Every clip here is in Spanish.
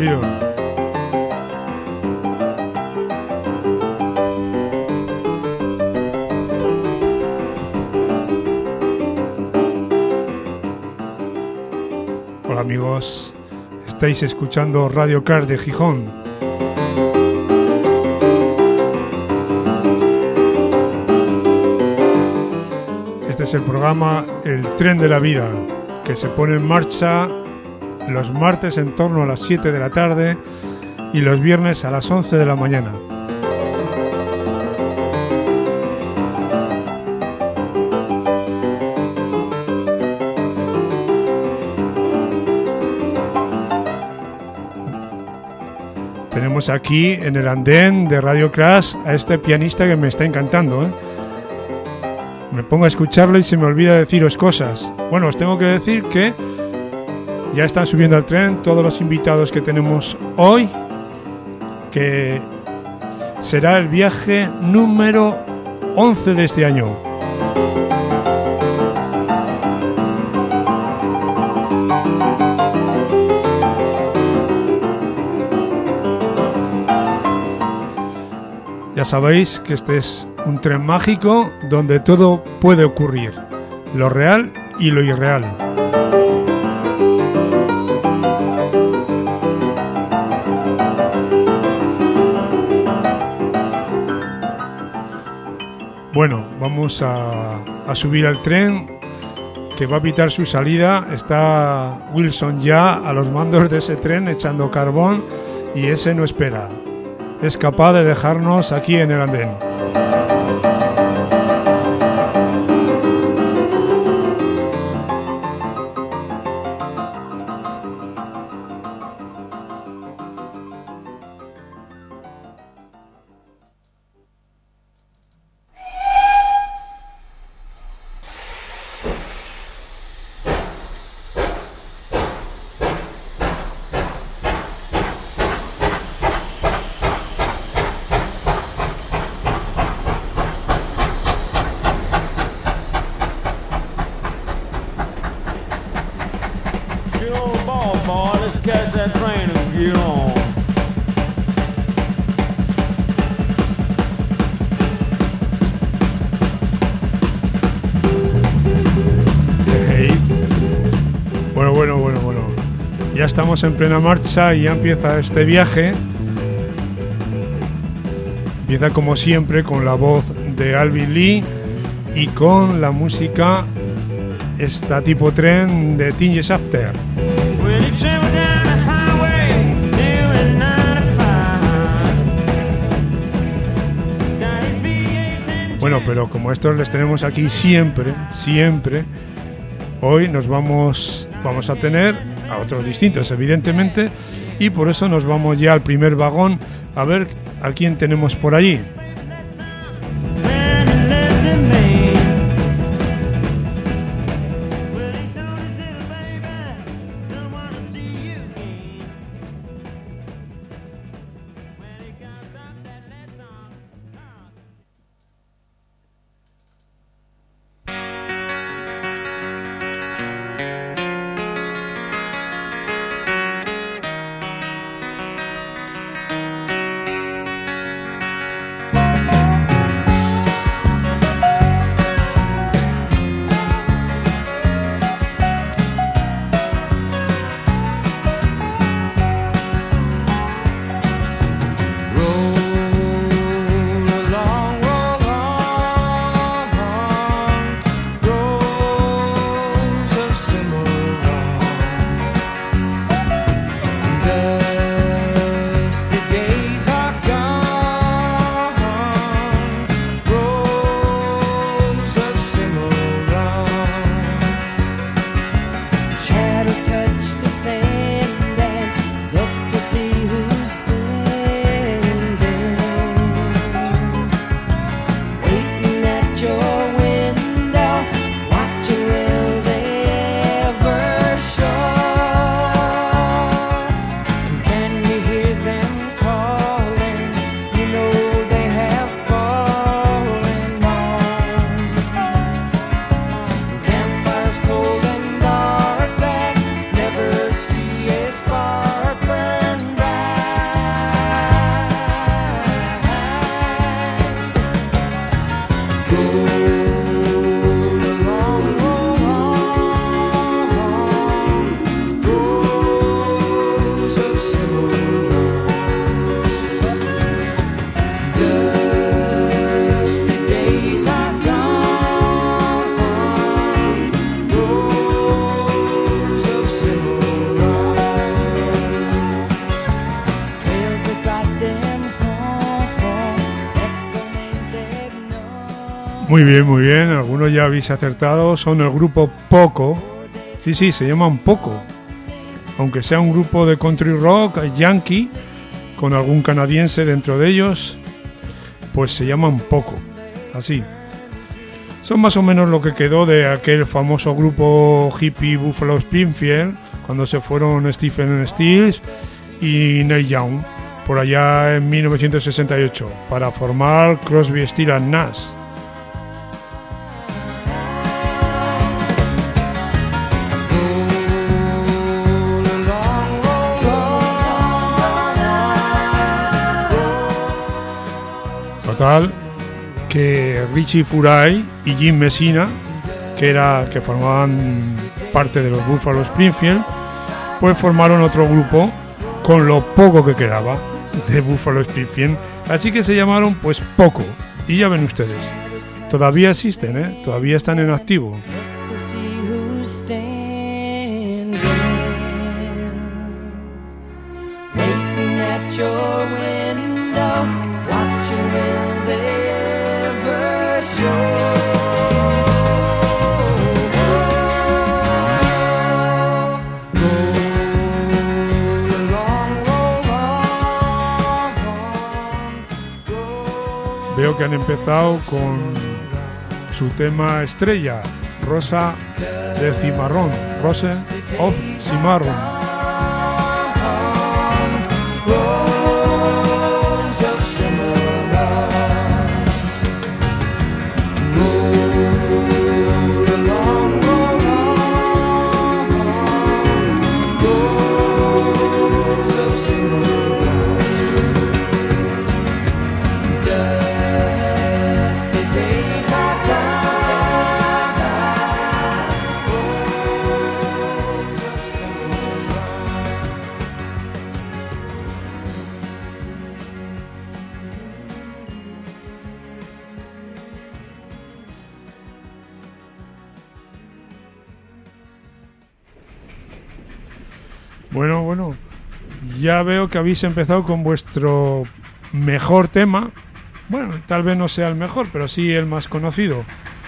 rápido. Hola amigos, estáis escuchando Radio Cars de Gijón. Este es el programa El Tren de la Vida, que se pone en marcha los martes en torno a las 7 de la tarde y los viernes a las 11 de la mañana. Tenemos aquí en el andén de Radio Crash a este pianista que me está encantando, ¿eh? Me pongo a escucharlo y se me olvida deciros cosas. Bueno, os tengo que decir que ya están subiendo al tren todos los invitados que tenemos hoy, que será el viaje número 11 de este año. Ya sabéis que este es un tren mágico donde todo puede ocurrir, lo real y lo irreal. Bueno, vamos a subir al tren que va a pitar su salida. Está Wilson ya a los mandos de ese tren echando carbón y ese no espera. Es capaz de dejarnos aquí en el andén. Bueno. Ya estamos en plena marcha y ya empieza este viaje. Empieza como siempre con la voz de Alvin Lee y con la música esta tipo tren de Teen Years After. Bueno, pero como estos les tenemos aquí siempre, hoy nos vamos a tener a otros distintos, evidentemente, y por eso nos vamos ya al primer vagón a ver a quién tenemos por allí. Muy bien, algunos ya habéis acertado, son el grupo Poco. Sí, se llaman Poco. Aunque sea un grupo de country rock yankee, con algún canadiense dentro de ellos, pues se llaman Poco, así. Son más o menos lo que quedó de aquel famoso grupo hippie Buffalo Springfield, cuando se fueron Stephen Stills y Neil Young, por allá en 1968, para formar Crosby, Stills & Nash. Total, que Richie Furay y Jim Messina, que formaban parte de los Buffalo Springfield, pues formaron otro grupo con lo poco que quedaba de Buffalo Springfield, así que se llamaron pues Poco. Y ya ven ustedes, todavía existen, todavía están en activo. Veo que han empezado con su tema estrella, Rosa de Cimarrón, Rose of Cimarrón. Bueno, ya veo que habéis empezado con vuestro mejor tema. Bueno, tal vez no sea el mejor, pero sí el más conocido.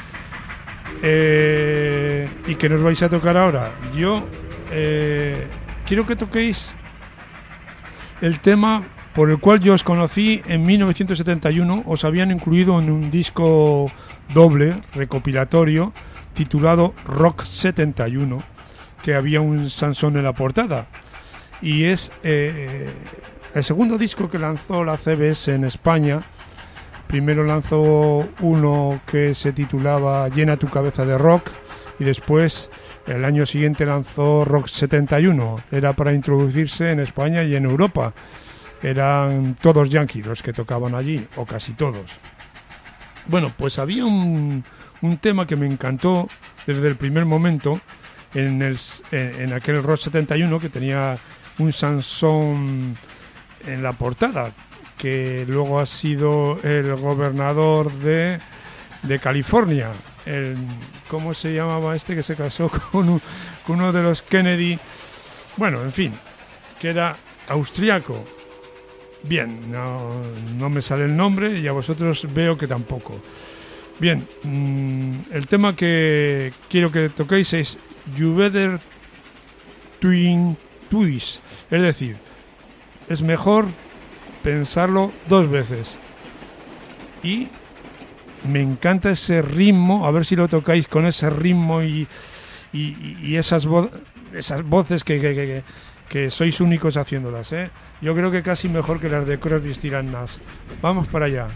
¿Y qué nos vais a tocar ahora? Yo quiero que toquéis el tema por el cual yo os conocí en 1971. Os habían incluido en un disco doble recopilatorio titulado Rock 71, que había un Sansón en la portada, y es el segundo disco que lanzó la CBS en España. Primero lanzó uno que se titulaba Llena tu cabeza de rock, y después el año siguiente lanzó Rock 71. Era para introducirse en España y en Europa. Eran todos yankees los que tocaban allí, o casi todos. Bueno, pues había un tema que me encantó desde el primer momento en aquel Rock 71, que tenía un Sansón en la portada, que luego ha sido el gobernador de California, ¿cómo se llamaba este que se casó con uno de los Kennedy? Bueno, en fin, que era austriaco. Bien, no me sale el nombre, y a vosotros veo que tampoco. Bien, el tema que quiero que toquéis es You Better Think Twice, es decir, es mejor pensarlo dos veces. Y me encanta ese ritmo, a ver si lo tocáis con ese ritmo y esas voces que sois únicos haciéndolas, ¿eh? Yo creo que casi mejor que las de Crosby, Stills & Nash. Vamos para allá.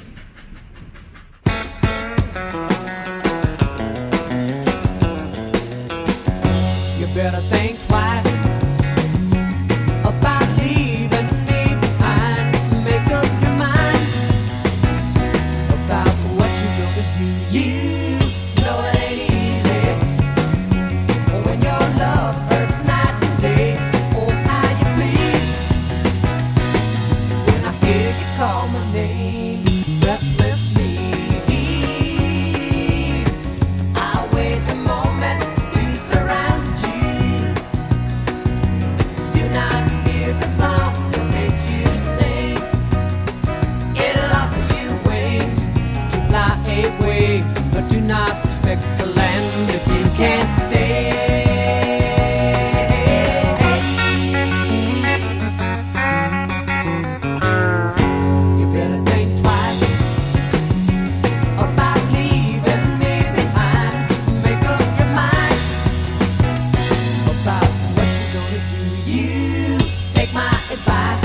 You better think twice about leaving me behind. Make up your mind about what you're gonna do. You know it ain't easy when your love hurts night and day. Oh, how you please when I hear you call my name breathlessly. I wait a moment to surround you. expect to land if you can't stay. You better think twice about leaving me behind. Make up your mind about what you're gonna do. You take my advice.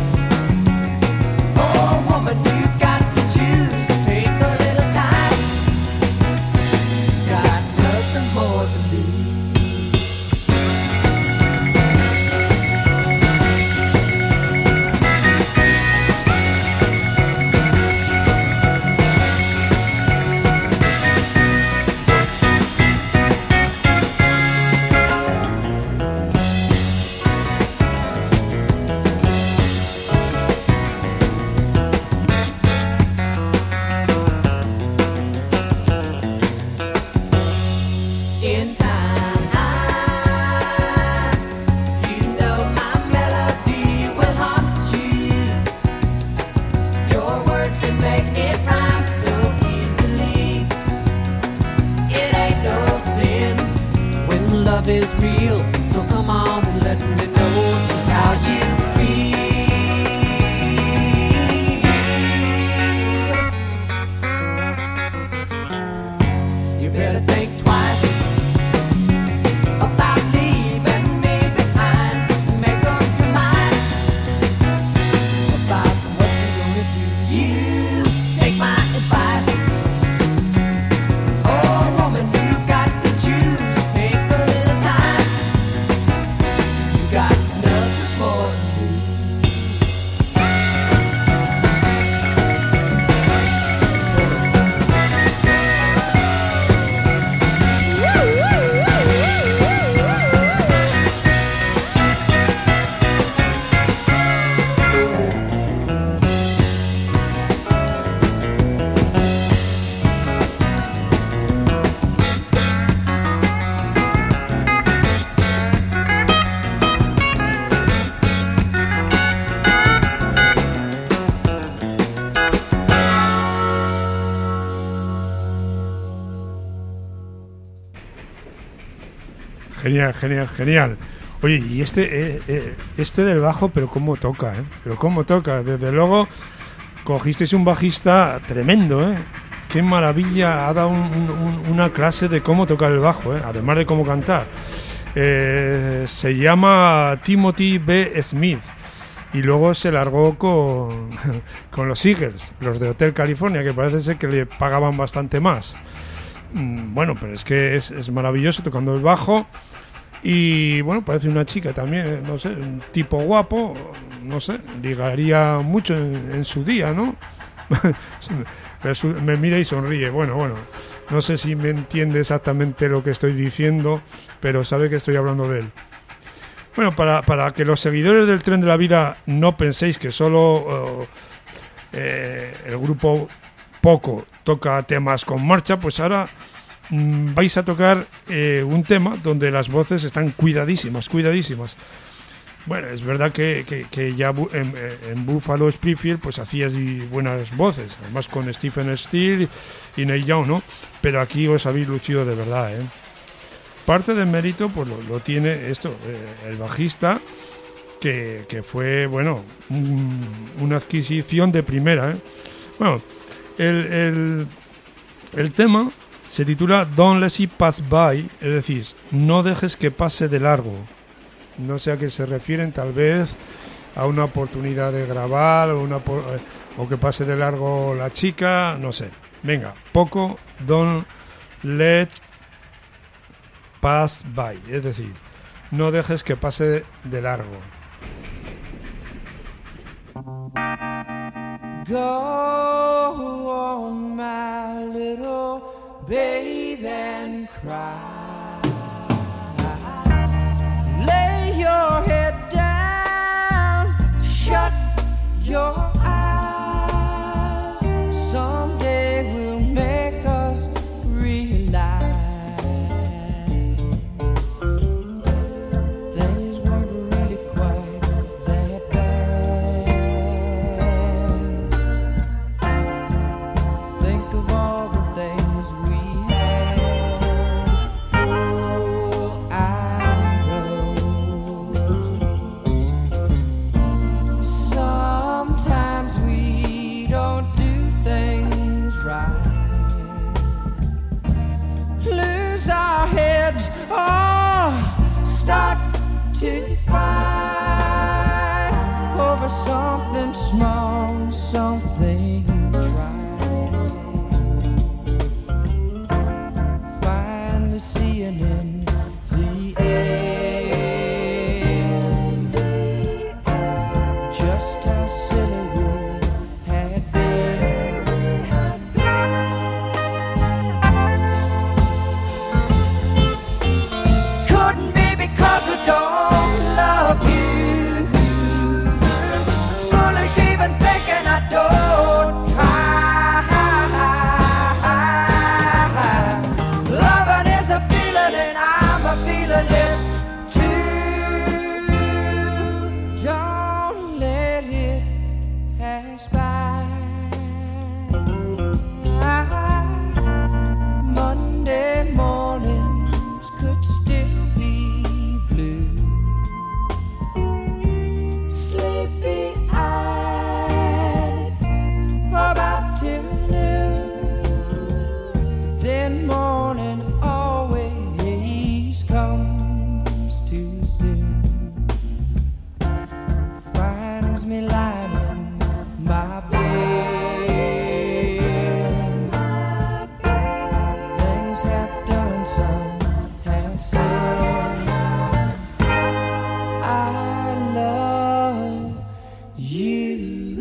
Oh, woman, you've got to choose. Take a little time. Got nothing more to lose. In time, you know my melody will haunt you. Your words can make it rhyme so easily. It ain't no sin when love is real. So come on and let me know just how you feel. You better think twice about leaving me behind. Make up your mind about what you're gonna do. You take my advice. Oh, woman, you've got to choose. Take a little time. You got nothing more to lose. Genial, genial, genial. Oye, y este del bajo, pero cómo toca, ¿eh? Pero cómo toca. Desde luego, cogisteis un bajista tremendo, ¿eh? Qué maravilla, ha dado una clase de cómo tocar el bajo, ¿eh? Además de cómo cantar. Se llama Timothy B. Smith y luego se largó con los Eagles, los de Hotel California, que parece ser que le pagaban bastante más. Bueno, pero es que es maravilloso tocando el bajo. Y bueno, parece una chica también, no sé, un tipo guapo, no sé, ligaría mucho en su día, ¿no? Me mira y sonríe. Bueno, no sé si me entiende exactamente lo que estoy diciendo, pero sabe que estoy hablando de él. Bueno, para que los seguidores del Tren de la Vida no penséis que solo el grupo Poco toca temas con marcha, pues ahora vais a tocar un tema donde las voces están cuidadísimas. Bueno, es verdad que ya en Buffalo Springfield pues hacías buenas voces, además con Stephen Steele y Neil Young, ¿no? Pero aquí os habéis lucido de verdad, ¿eh? Parte del mérito pues lo tiene el bajista, que fue, bueno, una adquisición de primera, ¿eh? Bueno, el tema se titula Don't Let It Pass By, es decir, no dejes que pase de largo. No sé a qué se refieren, tal vez a una oportunidad de grabar o que pase de largo la chica, no sé. Venga, Poco, Don't Let Pass By, es decir, no dejes que pase de largo. Go on, my little baby, and cry. Lay your head down, shut your eyes. Someday will make us realize things weren't really quite that bad. Think of all the things we had. to fight over something small, something dry. Finally seeing in the end just how silly we had been. Couldn't be because I don't love you. It's foolish even thinking I don't try. Loving is a feeling and I'm a feeling it too. Don't let it pass by. Monday mornings could still be blue. Sleepy eyed about till noon. Then morning always comes too soon. Finds me lying in my bed. Things half done, some half said. I love you.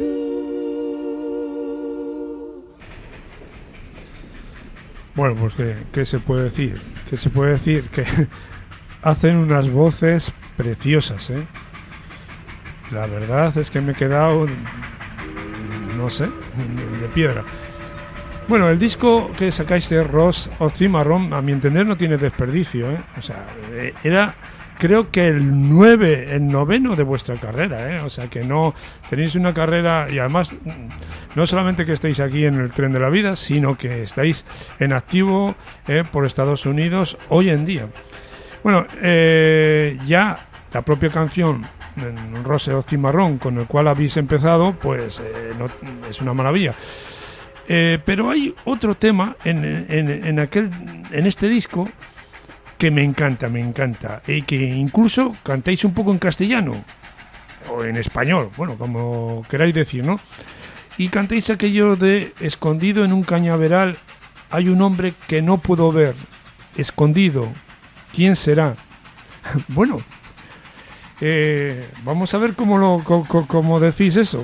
Bueno, pues ¿qué se puede decir? ¿Qué se puede decir? Que hacen unas voces preciosas, ¿eh? La verdad es que me he quedado, no sé, de piedra. Bueno, el disco que sacáis de Rose Oxymoron, a mi entender, no tiene desperdicio, ¿eh? O sea, era, creo que el noveno de vuestra carrera, ¿eh? O sea, que no tenéis una carrera, y además, no solamente que estáis aquí en el tren de la vida, sino que estáis en activo por Estados Unidos hoy en día. Bueno, ya la propia canción Rose Oxymoron, con el cual habéis empezado, pues es una maravilla. Pero hay otro tema en este disco que me encanta, y que incluso cantáis un poco en castellano o en español, bueno, como queráis decir, ¿no? Y cantáis aquello de: escondido en un cañaveral hay un hombre que no puedo ver, escondido, ¿quién será? Bueno, vamos a ver cómo decís eso.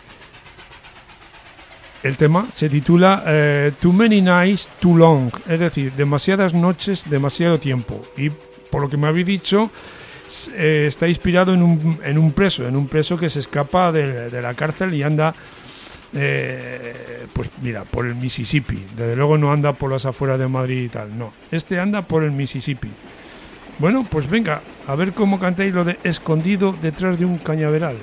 El tema se titula Too Many Nights, Too Long, es decir, demasiadas noches, demasiado tiempo. Y por lo que me habéis dicho, está inspirado en un preso que se escapa de la cárcel y anda, pues mira, por el Mississippi. Desde luego no anda por las afueras de Madrid y tal, no. Este anda por el Mississippi. Bueno, pues venga, a ver cómo cantáis lo de escondido detrás de un cañaveral.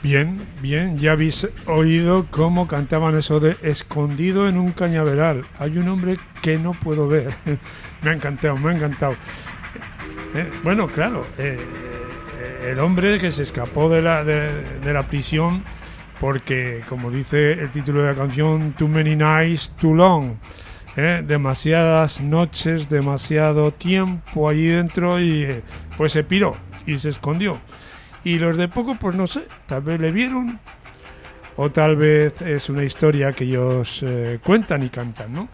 Bien, bien, ya habéis oído cómo cantaban eso de escondido en un cañaveral. Hay un hombre que no puedo ver. Me ha encantado, me ha encantado. Bueno, claro, el hombre que se escapó de la prisión porque, como dice el título de la canción, Too Many Nights, Too Long. Demasiadas noches, demasiado tiempo allí dentro y pues se piró y se escondió. Y los de poco, pues no sé, tal vez le vieron o tal vez es una historia que ellos cuentan y cantan, ¿no?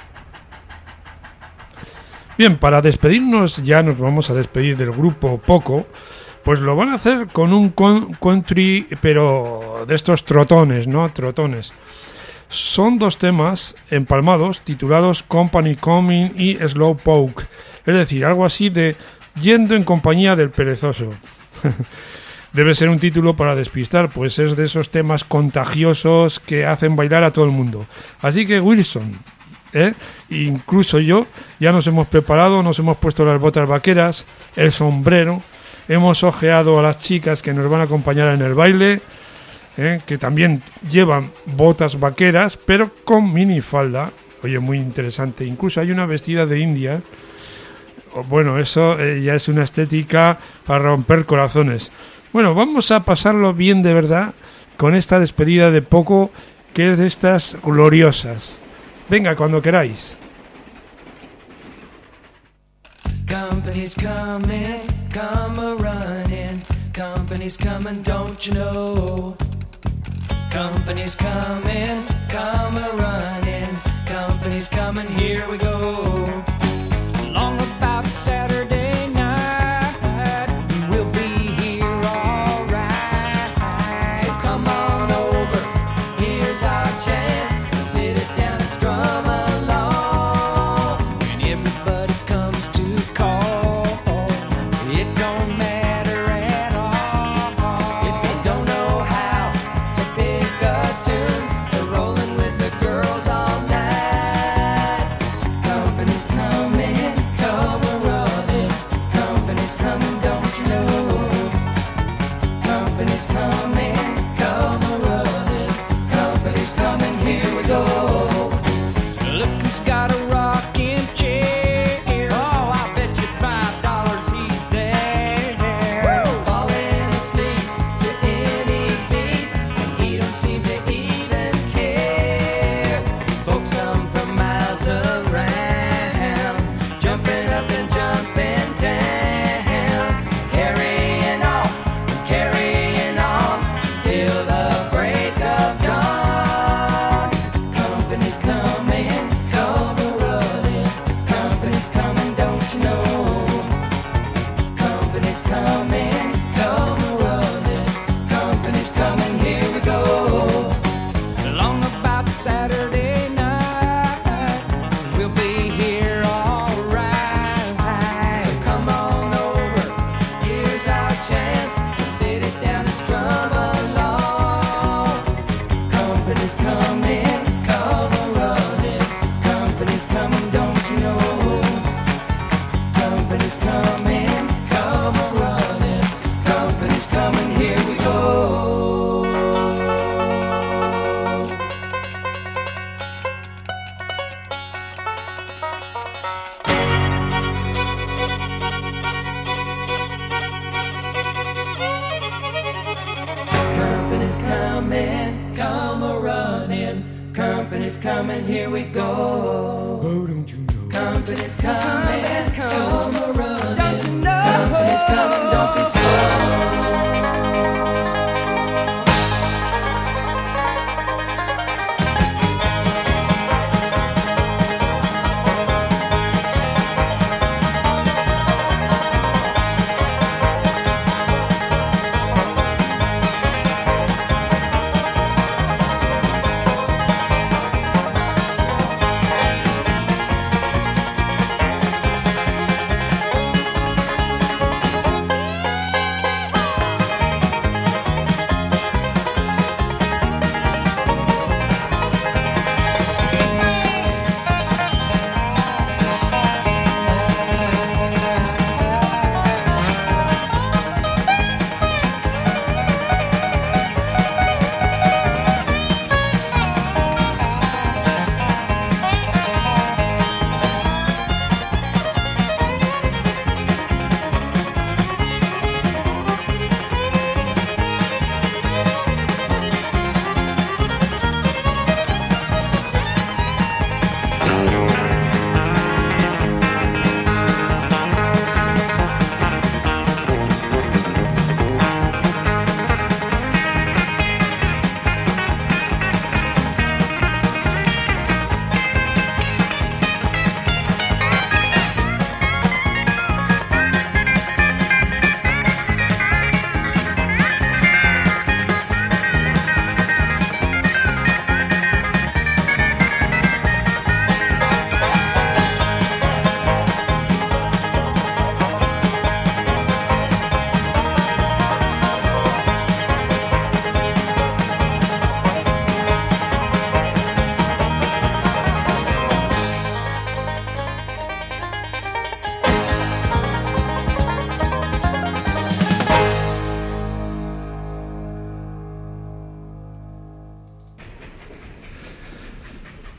Bien, para despedirnos, ya nos vamos a despedir del grupo Poco, pues lo van a hacer con un country, pero de estos trotones, ¿no? Trotones. Son 2 temas empalmados titulados Company Coming y Slow Poke, es decir, algo así de yendo en compañía del perezoso. Debe ser un título para despistar, pues es de esos temas contagiosos que hacen bailar a todo el mundo. Así que Wilson, incluso yo, ya nos hemos preparado, nos hemos puesto las botas vaqueras, el sombrero, hemos ojeado a las chicas que nos van a acompañar en el baile, que también llevan botas vaqueras, pero con minifalda. Oye, muy interesante. Incluso hay una vestida de india. Bueno, eso ya es una estética para romper corazones. Bueno, vamos a pasarlo bien de verdad con esta despedida de Poco, que es de estas gloriosas. Venga, cuando queráis. Company's coming, come a-running. Company's coming, don't you know? Company's coming, come a-running. Company's coming, here we go. Long about Saturday night, we'll be here all right. So come on over, here's our chance to sit it down and strum along. And everybody comes to call, it don't matter at all. If they don't know how to pick a tune, they're rolling with the girls all night. Company's coming, come a-running. Company's coming, don't you know? Company's coming, come a-running. Company's coming, here we go. Look who's got a rocking chair. Oh, I bet you $5 he's there. Falling asleep to any beat, and he don't seem to even care. Folks come from miles around, jumping up and jumping down, carrying off and carrying on till the break of dawn. Company's coming, come a-running. Company's coming, don't you know? Company's coming, come a-running. Company's coming, here we go. Long about Saturday night, we'll be here all right. So come on over, here's our chance to sit it down and strum along. Company's coming, come a-running. Company's coming, don't you know? Company's coming, come a-running. Company's coming, here we go. Company's coming, come a-running. Company's coming, here we go. Oh, don't you know? Company's coming, come a-running. Don't you know? Company's coming, don't be slow.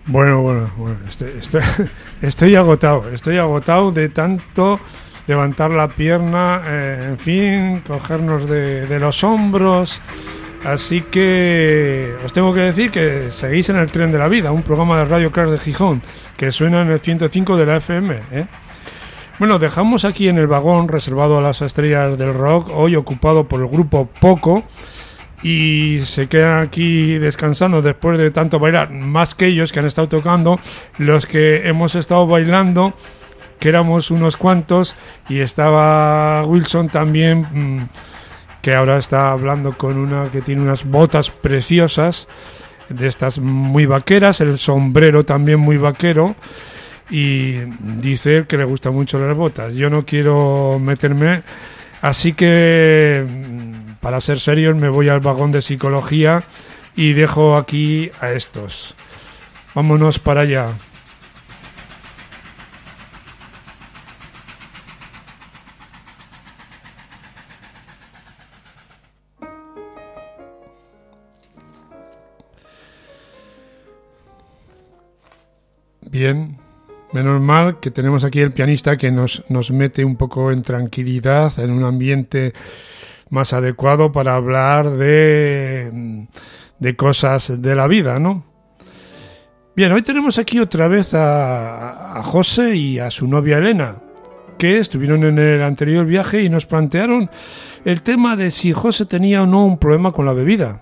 Bueno, estoy agotado de tanto levantar la pierna, en fin, cogernos de los hombros. Así que os tengo que decir que seguís en el Tren de la Vida, un programa de Radio Crash de Gijón, que suena en el 105 de la FM, ¿eh? Bueno, dejamos aquí en el vagón reservado a las estrellas del rock, hoy ocupado por el grupo Poco, y se quedan aquí descansando después de tanto bailar, más que ellos que han estado tocando, los que hemos estado bailando, que éramos unos cuantos, y estaba Wilson también, que ahora está hablando con una que tiene unas botas preciosas, de estas muy vaqueras, el sombrero también muy vaquero, y dice que le gustan mucho las botas. Yo no quiero meterme, así que para ser serios me voy al vagón de psicología y dejo aquí a estos. Vámonos para allá. Bien, menos mal que tenemos aquí el pianista que nos mete un poco en tranquilidad, en un ambiente más adecuado para hablar de cosas de la vida, ¿no? Bien, hoy tenemos aquí otra vez a José y a su novia Elena, que estuvieron en el anterior viaje y nos plantearon el tema de si José tenía o no un problema con la bebida.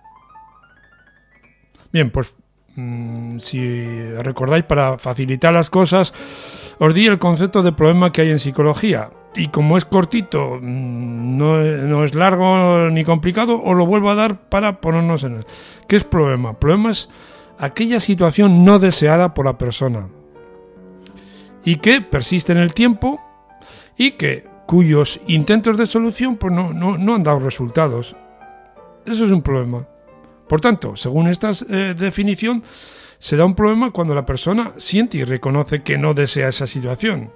Bien, pues si recordáis, para facilitar las cosas, os di el concepto de problema que hay en psicología. Y como es cortito, no es largo ni complicado, os lo vuelvo a dar para ponernos en él. ¿Qué es problema? Problema es aquella situación no deseada por la persona y que persiste en el tiempo y cuyos intentos de solución pues no han dado resultados. Eso es un problema. Por tanto, según esta definición, se da un problema cuando la persona siente y reconoce que no desea esa situación.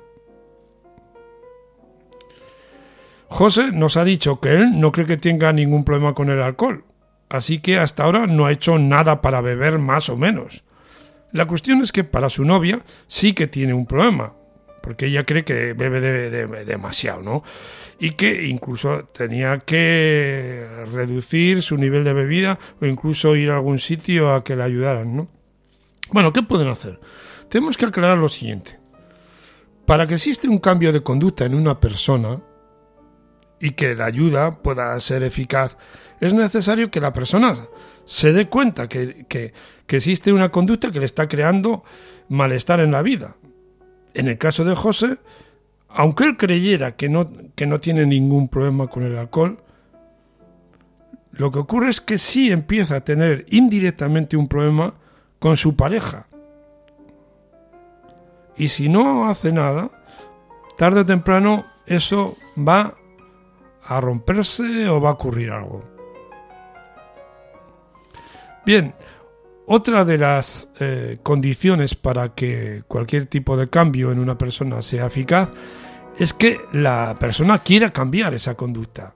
José nos ha dicho que él no cree que tenga ningún problema con el alcohol, así que hasta ahora no ha hecho nada para beber más o menos. La cuestión es que para su novia sí que tiene un problema, porque ella cree que bebe demasiado, ¿no? Y que incluso tenía que reducir su nivel de bebida o incluso ir a algún sitio a que le ayudaran, ¿no? Bueno, ¿qué pueden hacer? Tenemos que aclarar lo siguiente. Para que exista un cambio de conducta en una persona y que la ayuda pueda ser eficaz, es necesario que la persona se dé cuenta que existe una conducta que le está creando malestar en la vida. En el caso de José, aunque él creyera que no tiene ningún problema con el alcohol, lo que ocurre es que sí empieza a tener indirectamente un problema con su pareja. Y si no hace nada, tarde o temprano eso va a romperse o va a ocurrir algo. Bien, otra de las condiciones para que cualquier tipo de cambio en una persona sea eficaz es que la persona quiera cambiar esa conducta.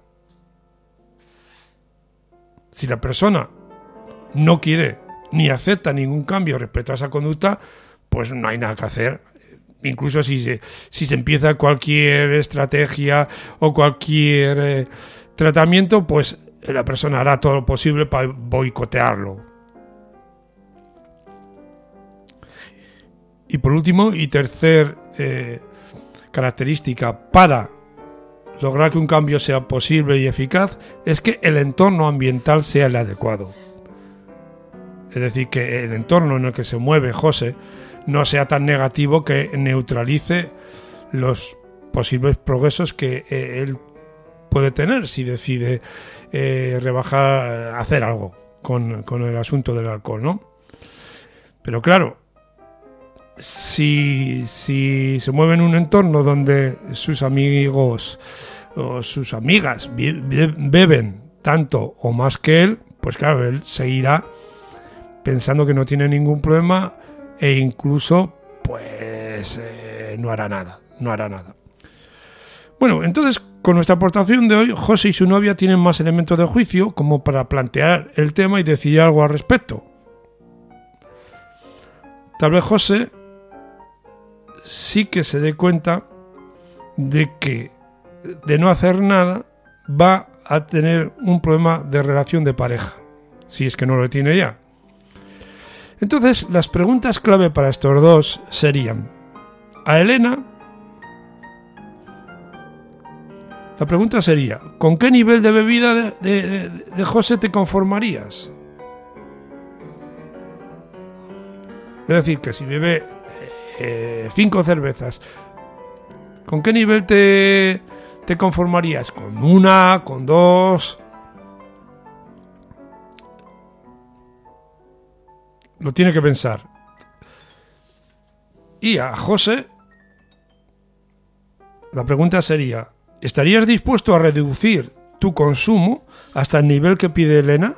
Si la persona no quiere ni acepta ningún cambio respecto a esa conducta, pues no hay nada que hacer. Incluso si se empieza cualquier estrategia o cualquier tratamiento, pues la persona hará todo lo posible para boicotearlo. Y por último y tercer característica para lograr que un cambio sea posible y eficaz es que el entorno ambiental sea el adecuado. Es decir, que el entorno en el que se mueve José no sea tan negativo que neutralice los posibles progresos que él puede tener si decide hacer algo con el asunto del alcohol, ¿no? Pero claro, si se mueve en un entorno donde sus amigos o sus amigas beben tanto o más que él, pues claro, él seguirá pensando que no tiene ningún problema e incluso pues no hará nada. Bueno, entonces con nuestra aportación de hoy, José y su novia tienen más elementos de juicio como para plantear el tema y decidir algo al respecto. tal vez José sí que se dé cuenta de que de no hacer nada va a tener un problema de relación de pareja, si es que no lo tiene ya. Entonces, las preguntas clave para estos dos serían: a Elena, la pregunta sería: ¿con qué nivel de bebida de José te conformarías? Es decir, que si bebe 5 cervezas, ¿con qué nivel te conformarías? ¿Con 1? ¿Con 2? Lo tiene que pensar. Y a José, la pregunta sería: ¿estarías dispuesto a reducir tu consumo hasta el nivel que pide Elena?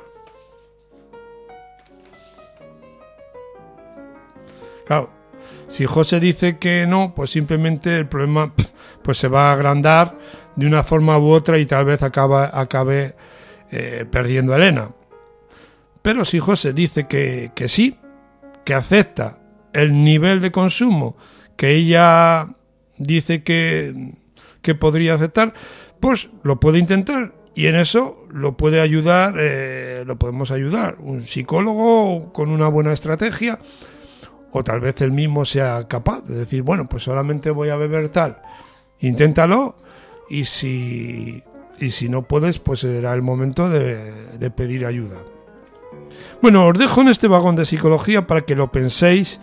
Claro, si José dice que no, pues simplemente el problema pues se va a agrandar de una forma u otra y tal vez acabe perdiendo a Elena. Pero si José dice que sí, que acepta el nivel de consumo que ella dice que podría aceptar, pues lo puede intentar, y en eso lo puede ayudar, lo podemos ayudar un psicólogo con una buena estrategia, o tal vez él mismo sea capaz de decir: bueno, pues solamente voy a beber tal, inténtalo, y si no puedes, pues será el momento de pedir ayuda. Bueno, os dejo en este vagón de psicología para que lo penséis,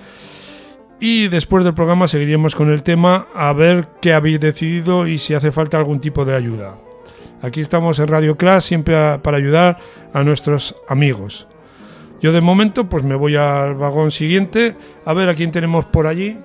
y después del programa seguiremos con el tema, a ver qué habéis decidido y si hace falta algún tipo de ayuda. Aquí estamos en Radio Clash, siempre para ayudar a nuestros amigos. Yo de momento pues me voy al vagón siguiente, a ver a quién tenemos por allí.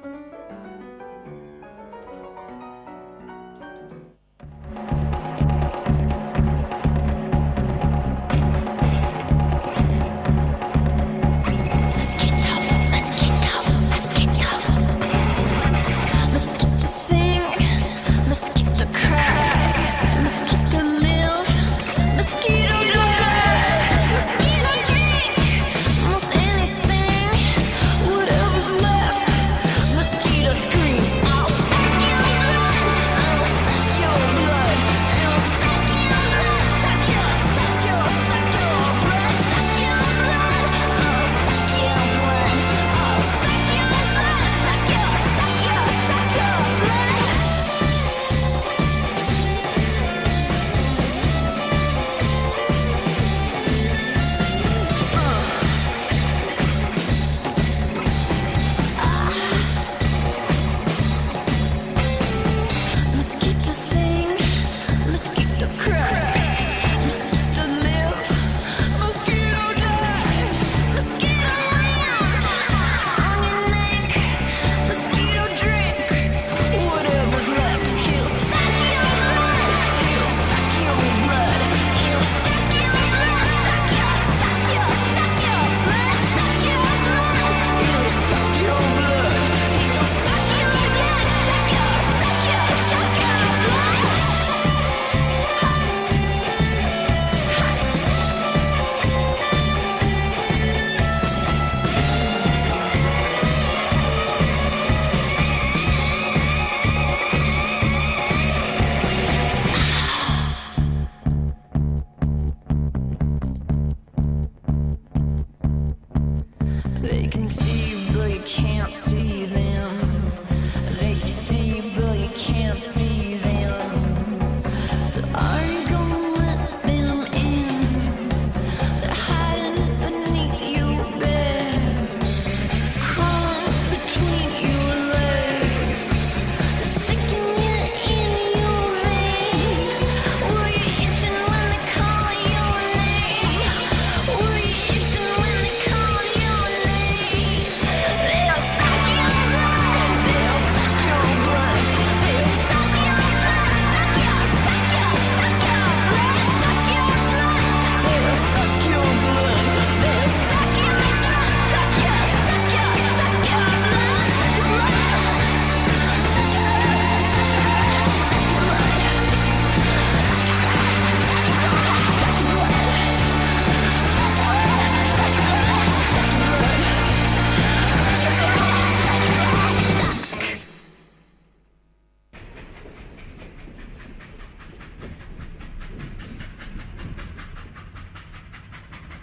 Suck your blood.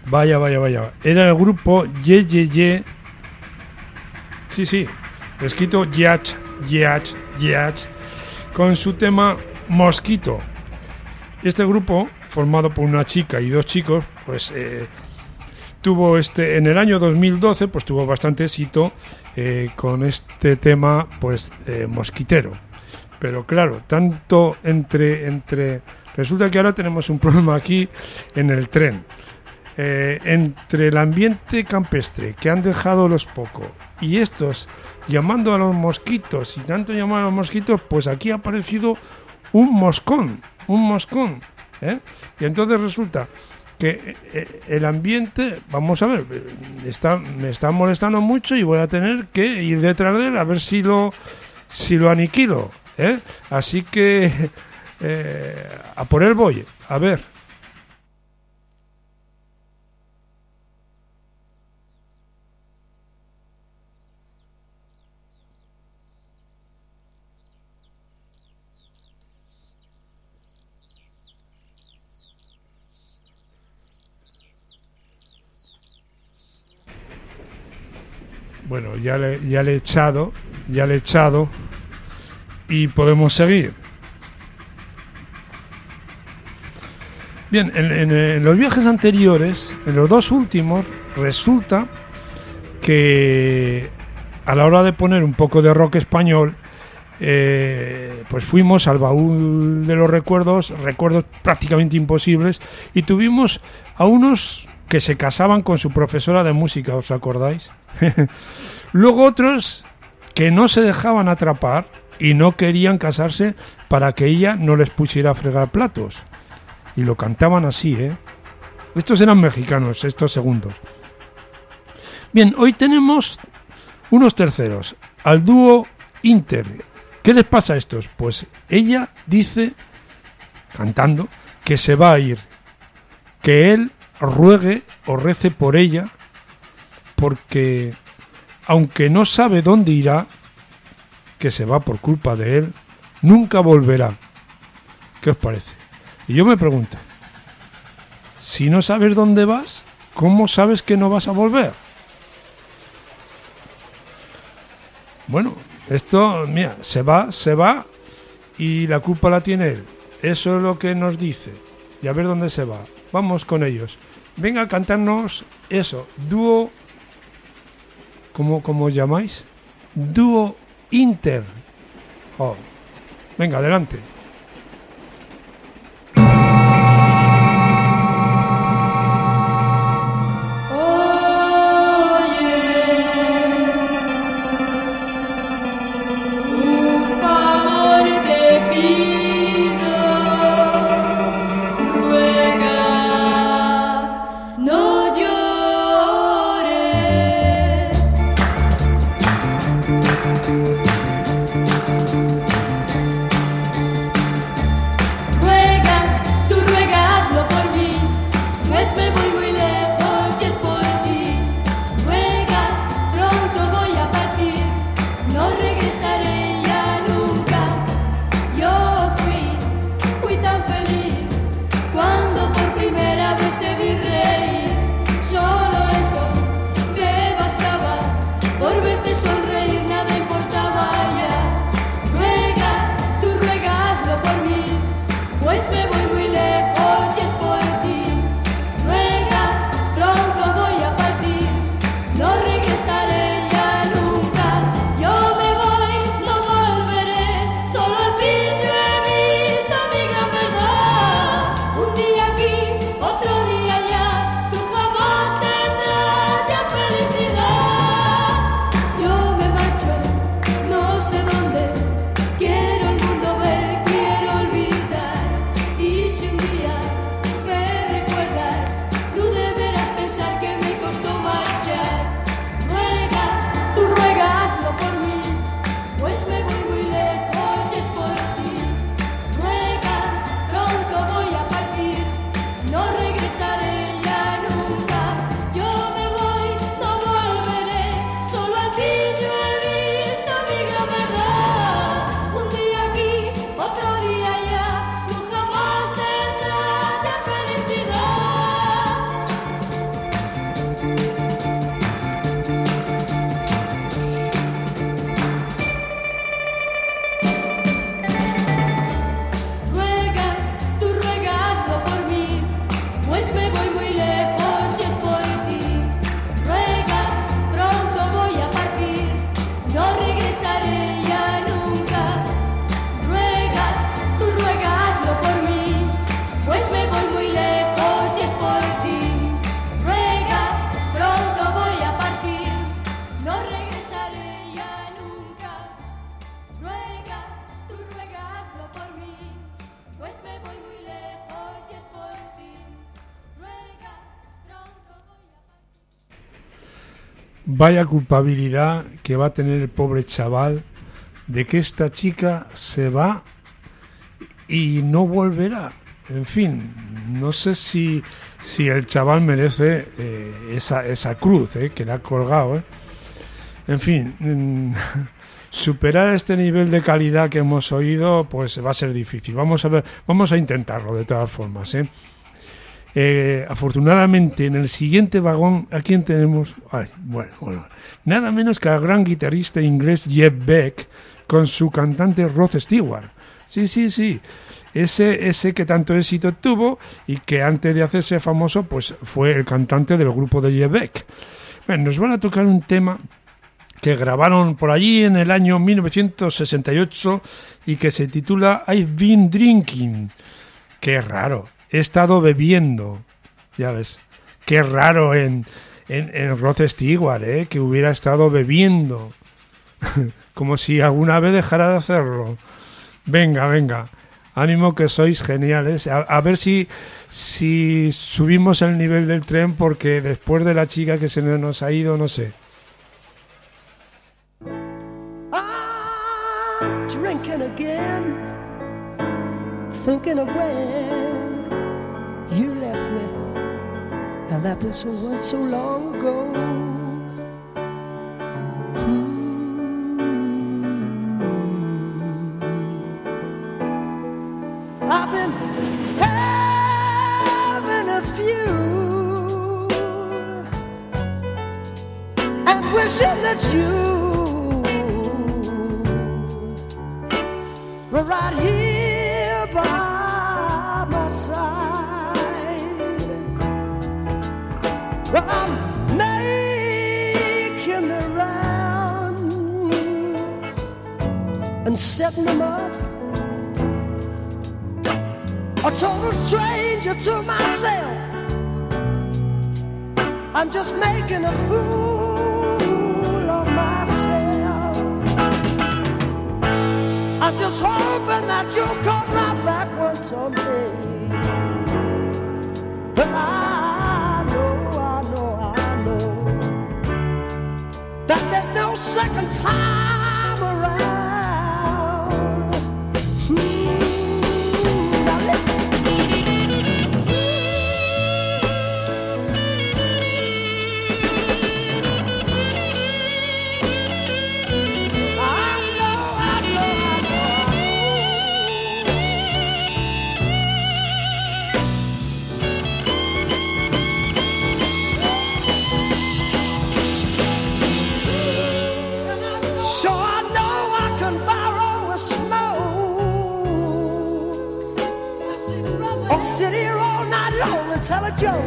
Vaya. Era el grupo Ye Ye Ye. Sí. Escrito Yach, con su tema Mosquito. Este grupo, formado por una chica y dos chicos, pues tuvo en el año 2012, pues tuvo bastante éxito con este tema, pues mosquitero. Pero claro, tanto entre resulta que ahora tenemos un problema aquí en el tren. Entre el ambiente campestre que han dejado los pocos y estos llamando a los mosquitos y tanto llamar a los mosquitos, pues aquí ha aparecido un moscón, y entonces resulta que el ambiente, vamos a ver, me está molestando mucho y voy a tener que ir detrás de él a ver si lo aniquilo, así que a por él voy, a ver. Bueno, ya le he echado y podemos seguir. Bien, en los viajes anteriores, en los dos últimos, resulta que a la hora de poner un poco de rock español, pues fuimos al baúl de los recuerdos prácticamente imposibles, y tuvimos a unos que se casaban con su profesora de música, ¿os acordáis? Luego otros que no se dejaban atrapar y no querían casarse para que ella no les pusiera a fregar platos. Y lo cantaban así, Estos eran mexicanos, estos segundos. Bien, hoy tenemos unos terceros, al dúo Inter. ¿Qué les pasa a estos? Pues ella dice, cantando, que se va a ir, que él ruegue o rece por ella, porque aunque no sabe dónde irá, que se va por culpa de él, nunca volverá. ¿Qué os parece? Y yo me pregunto, si no sabes dónde vas, ¿cómo sabes que no vas a volver? Bueno, esto, mira, se va y la culpa la tiene él. Eso es lo que nos dice. Y a ver dónde se va. Vamos con ellos. Venga a cantarnos eso, dúo. ¿Cómo os llamáis? Dúo Inter. Oh. Venga, adelante. Un día Vaya culpabilidad que va a tener el pobre chaval de que esta chica se va y no volverá. En fin, no sé si el chaval merece esa cruz que le ha colgado. En fin, superar este nivel de calidad que hemos oído, pues va a ser difícil. Vamos a intentarlo de todas formas. Afortunadamente, en el siguiente vagón, ¿a quién tenemos? Bueno, nada menos que al gran guitarrista inglés Jeff Beck con su cantante Rod Stewart. Sí. Ese que tanto éxito tuvo y que antes de hacerse famoso, pues fue el cantante del grupo de Jeff Beck. Bueno, nos van a tocar un tema que grabaron por allí en el año 1968 y que se titula I've Been Drinking. Qué raro, he estado bebiendo, ya ves. Qué raro en Rod Stewart, que hubiera estado bebiendo. Como si alguna vez dejara de hacerlo. Venga. Ánimo que sois geniales. A ver si subimos el nivel del tren, porque después de la chica que se nos ha ido, no sé. I'm drinking again, thinking of when you left me, and that was so long ago. I've been having a few and wishing that you were right here by my side. Well, I'm making the rounds and setting them up. A total stranger to myself. I'm just making a fool of myself. I'm just hoping that you'll come right back one someday. But I know that there's no second time around. Tell a joke,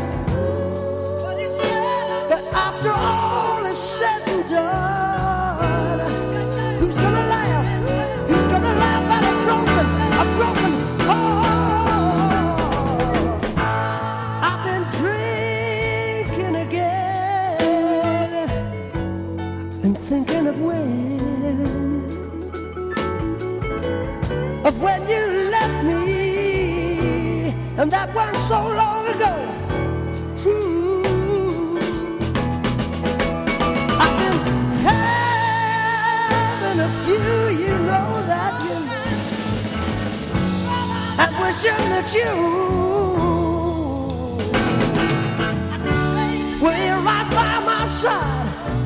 but after all is said and done, who's gonna laugh? Who's gonna laugh at a broken heart? I've been drinking again and thinking of when you left me, and that wasn't so long ago. I've been having a few, you know that, and wishing that you were here right by my side.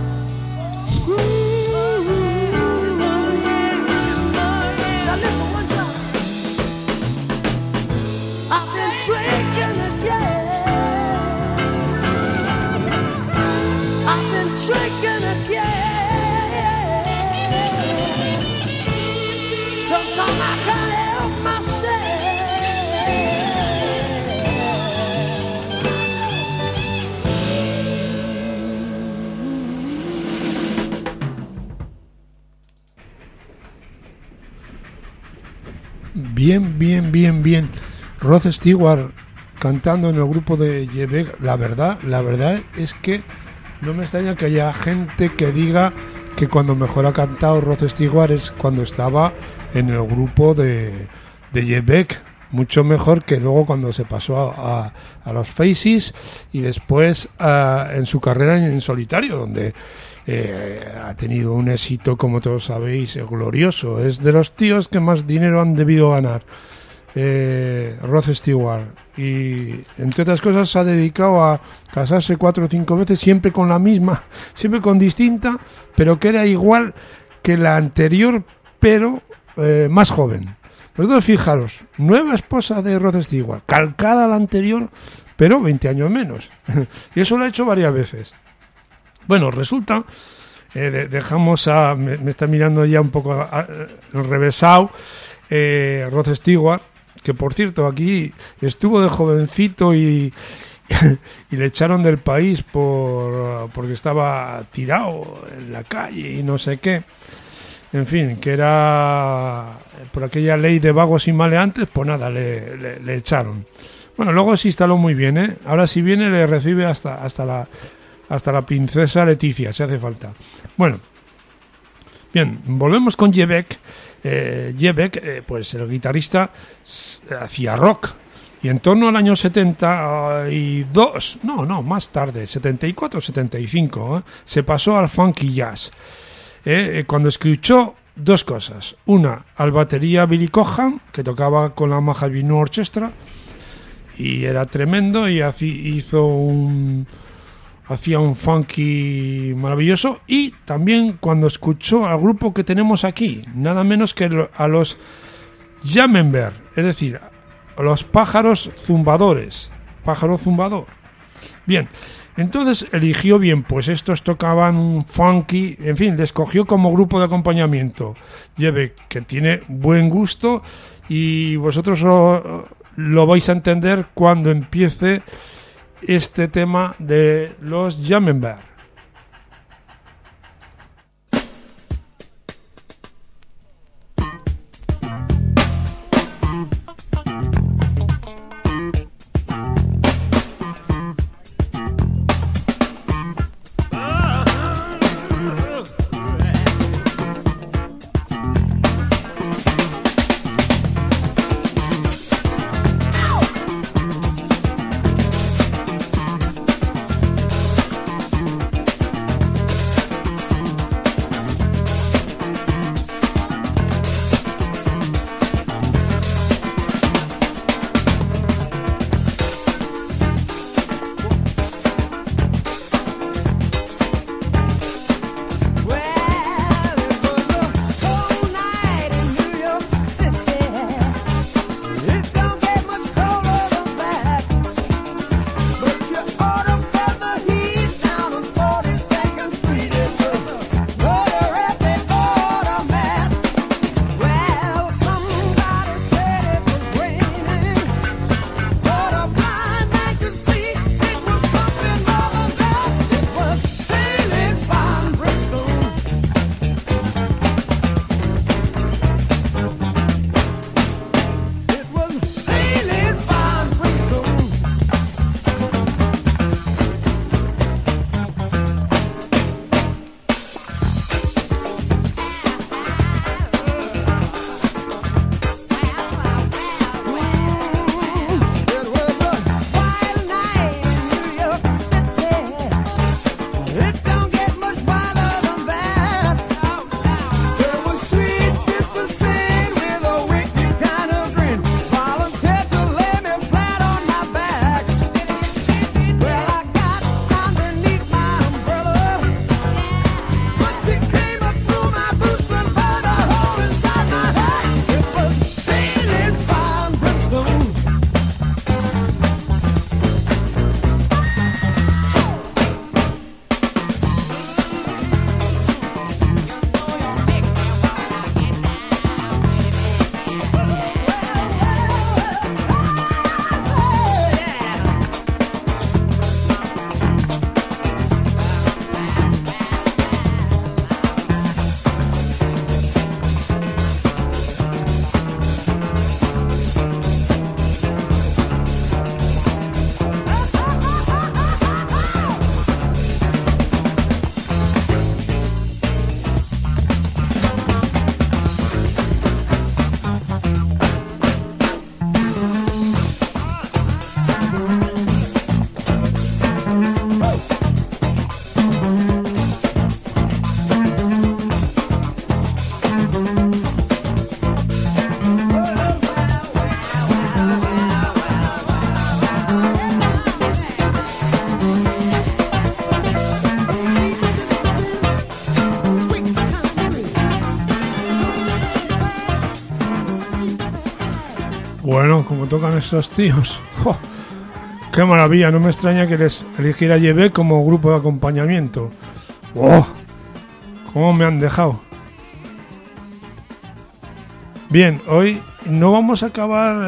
Now listen one time. I've been drinking again. I've been drinking again. Sometimes I can't help myself. Bien. Rod Stewart cantando en el grupo de Jeff Beck. La verdad es que no me extraña que haya gente que diga que cuando mejor ha cantado Rod Stewart es cuando estaba en el grupo de Jeff Beck. mucho mejor que luego cuando se pasó a los Faces y después en su carrera en solitario, donde ha tenido un éxito, como todos sabéis, glorioso. Es de los tíos que más dinero han debido ganar, Rod Stewart, y entre otras cosas se ha dedicado a casarse 4 o 5 veces, siempre con la misma, siempre con distinta, pero que era igual que la anterior, pero más joven. Vosotros fijaros, nueva esposa de Rod Stewart, calcada a la anterior, pero 20 años menos. Y eso lo ha hecho varias veces. Bueno, resulta, dejamos a... Me está mirando ya un poco enrevesado Rod Stewart, que por cierto aquí estuvo de jovencito y le echaron del país porque estaba tirado en la calle y no sé qué. En fin, que era por aquella ley de vagos y maleantes, pues nada, le echaron. Bueno, luego se instaló muy bien, ¿eh? Ahora si viene le recibe hasta la princesa Leticia, si hace falta. Bueno, bien, volvemos con Jebeck. Jebeck, pues el guitarrista hacía rock. Y en torno al año 72, más tarde, 74, 75, se pasó al funky jazz. Cuando escuchó dos cosas. Una, al batería Billy Cobham, que tocaba con la Mahavishnu Orchestra, y era tremendo, y hacía un funky maravilloso. Y también cuando escuchó al grupo que tenemos aquí, nada menos que a los Jammenberg, es decir, a los pájaros zumbadores, pájaro zumbador. Bien, entonces eligió bien, pues estos tocaban un funky, en fin, le escogió como grupo de acompañamiento. Lleve, que tiene buen gusto, y vosotros lo vais a entender cuando empiece este tema de los Jammenberg. como tocan estos tíos. ¡Oh! ¡Qué maravilla! No me extraña que les eligiera Llevé como grupo de acompañamiento. ¡Oh! ¿Cómo me han dejado? Bien, hoy no vamos a acabar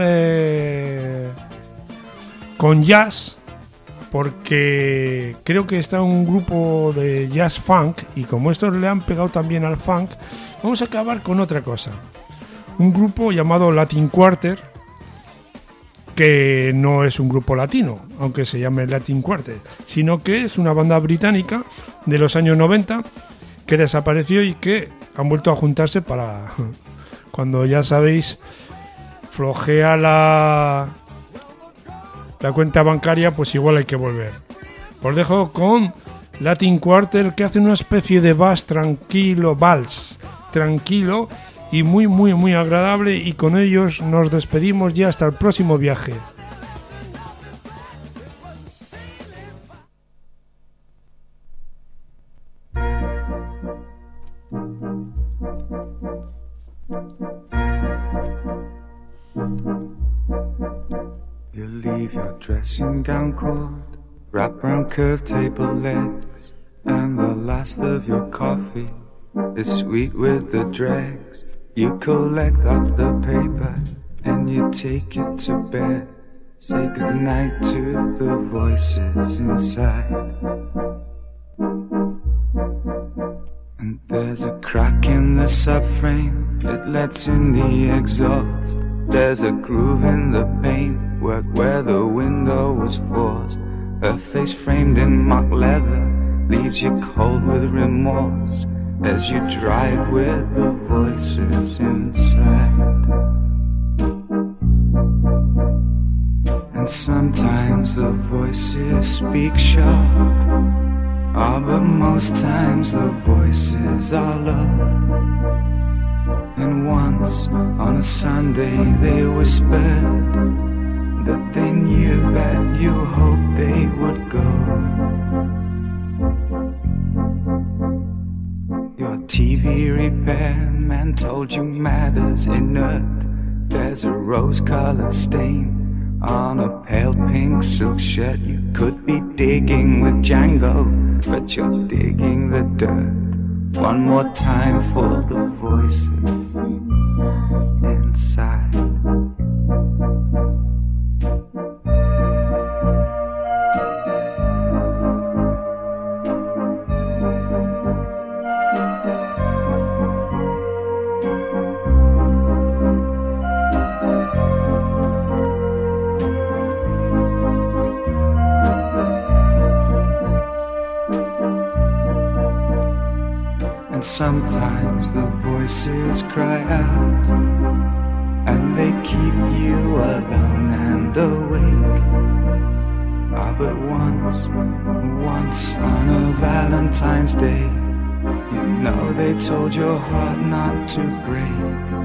con jazz, porque creo que está un grupo de jazz funk, y como estos le han pegado también al funk, vamos a acabar con otra cosa. Un grupo llamado Latin Quarter, que no es un grupo latino, aunque se llame Latin Quarter, sino que es una banda británica de los años 90 que desapareció y que han vuelto a juntarse para... Cuando ya sabéis, flojea la cuenta bancaria, pues igual hay que volver. Os dejo con Latin Quarter, que hace una especie de vals tranquilo y muy muy muy agradable, y con ellos nos despedimos ya hasta el próximo viaje. You leave your dressing gown cord, wrap around curved table legs, and the last of your coffee is sweet with the dregs. You collect up the paper and you take it to bed. Say goodnight to the voices inside. And there's a crack in the subframe, it lets in the exhaust. There's a groove in the paintwork where the window was forced. Her face framed in mock leather leaves you cold with remorse as you drive with the voices inside. And sometimes the voices speak sharp, but most times the voices are love. And once on a Sunday they whispered that they knew that you hoped they would go. Your TV repairman told you matter's inert. There's a rose-colored stain on a pale pink silk shirt. You could be digging with Django, but you're digging the dirt. One more time for the voices inside. And sometimes the voices cry out, and they keep you alone and awake. But once on a Valentine's Day, you know they told your heart not to break.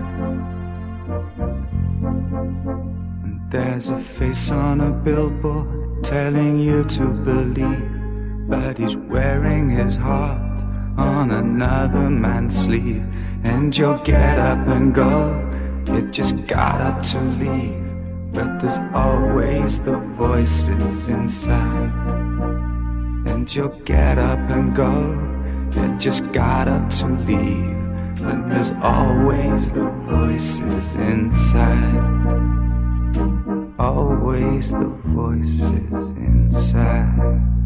And there's a face on a billboard telling you to believe that he's wearing his heart on another man's sleeve. And you'll get up and go, you just got up to leave, but there's always the voices inside. And you'll get up and go, you just got up to leave, but there's always the voices inside. Always the voices inside.